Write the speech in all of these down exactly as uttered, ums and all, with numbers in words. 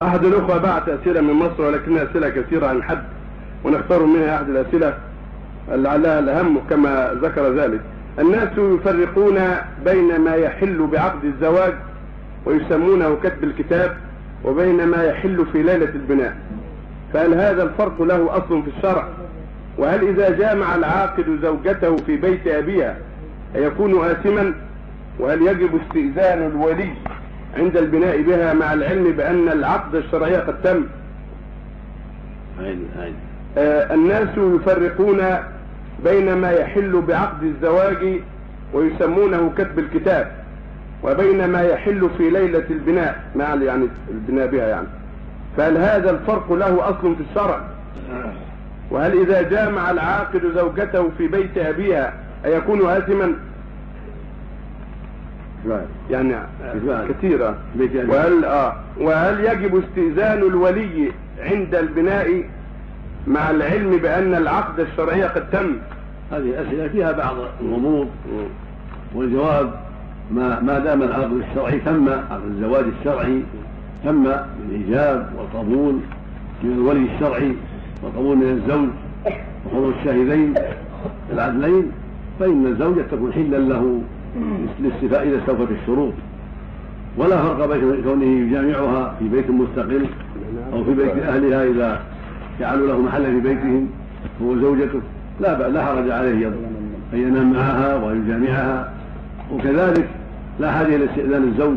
أحد الأخوة بعت أسئلة من مصر ولكنها أسئلة كثيرة عن حد، ونختار منها أحد الأسئلة لعلها الأهم كما ذكر ذلك. الناس يفرقون بين ما يحل بعقد الزواج ويسمونه كتب الكتاب وبين ما يحل في ليلة البناء، فهل هذا الفرق له أصل في الشرع؟ وهل إذا جامع العاقد زوجته في بيت أبيها يكون آثما؟ وهل يجب استئذان الولي عند البناء بها مع العلم بأن العقد الشرعي قد تم؟ آه الناس يفرقون بين ما يحل بعقد الزواج ويسمونه كتب الكتاب وبين ما يحل في ليلة البناء مع يعني البناء بها يعني، فهل هذا الفرق له أصل في الشرع؟ وهل إذا جامع العاقد زوجته في بيت أبيها أيكون آثما؟ يعني كثيرة. وهل, آه وهل يجب استئذان الولي عند البناء مع العلم بأن العقد الشرعي قد تم؟ هذه أسئلة فيها بعض الغموض، والجواب ما, ما دام العقد الشرعي تم، عقد الزواج الشرعي تم بالإيجاب والقبول من الولي الشرعي والقبول من الزوج وحضور الشاهدين العدلين، فإن الزوجة تكون حلا له للاستيفاء إذا استوفت الشروط، ولا فرق بين كونه يجامعها في بيت مستقل أو في بيت أهلها إذا جعلوا له محلا في بيتهم هو زوجته، لا لا حرج عليه أن ينام معها ويجامعها. وكذلك لا حاجة إلى استئذان الزوج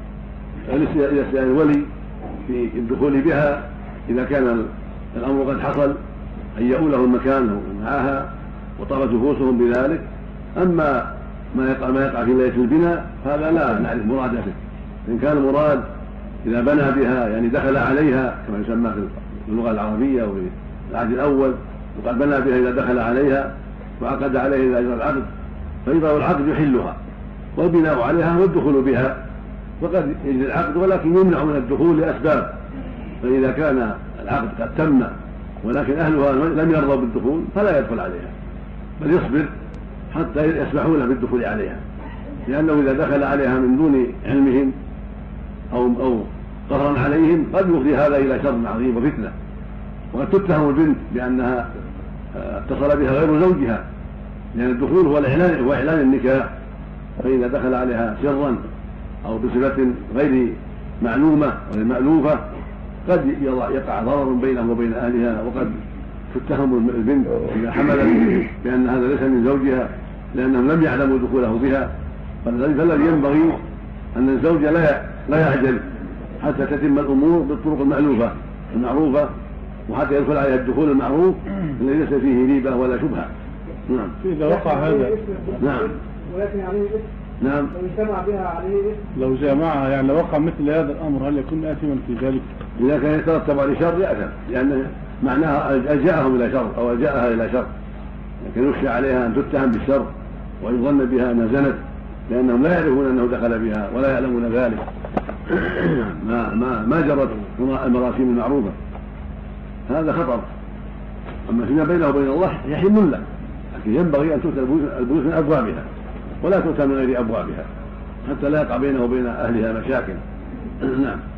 إلى استئذان الولي في الدخول بها إذا كان الأمر قد حصل، هيئوا له المكان معها وطابت نفوسهم بذلك. أما ما يقع ما يقع في ليلة البناء هذا لا نعرف مراده، إن كان المراد إذا بنى بها يعني دخل عليها كما يسمى في اللغة العربية وفي العهد الأول، وقد بنى بها إذا دخل عليها وعقد عليها إذا أجرى العقد، فإذا العقد يحلها والبناء عليها والدخول بها، وقد يجري العقد ولكن يمنع من الدخول لأسباب، فإذا كان العقد قد تم ولكن أهلها لم يرضوا بالدخول فلا يدخل عليها بل يصبر حتى يسمحوا له بالدخول عليها، لأنه إذا دخل عليها من دون علمهم أو أو قهرا عليهم قد يفضي هذا إلى شر عظيم وفتنة، وقد تتهم البنت بأنها اتصل بها غير زوجها، لأن الدخول هو الإعلان هو إعلان النكاح، فإذا دخل عليها سرا أو بصفة غير معلومة غير مألوفة قد يقع ضرر بينه وبين أهلها، وقد تتهم البنت إذا حملت بأن هذا ليس من زوجها لأنهم لم يعلموا دخوله بها. فالذي ينبغي أن الزوج لا لا يعجل حتى تتم الأمور بالطرق المألوفة المعروفة، وحتى يدخل عليها الدخول المعروف الذي ليس فيه ريبة ولا شبهة. نعم. إذا وقع هذا نعم ولكن عليه اسم. نعم. لو اجتمع بها عليه اسم. لو جامعها يعني لو وقع مثل هذا الأمر هل يكون آثما في ذلك؟ إذا كان يترتب على شر يأثم، لأن معناها ألجأهم إلى شر أو ألجأها إلى شر، لكن يخشى عليها أن تتهم بالشر ويظن بها أنها زنت، لأنهم لا يعرفون أنه دخل بها ولا يعلمون ذلك. ما ما ما جرت المراسيم المعروفة، هذا خطر. أما فيما بينه وبين الله يحل له، لكن ينبغي أن تؤتى البيوت من أبوابها ولا تؤتى من غير أبوابها حتى لا يقع بينه وبين أهلها مشاكل. نعم.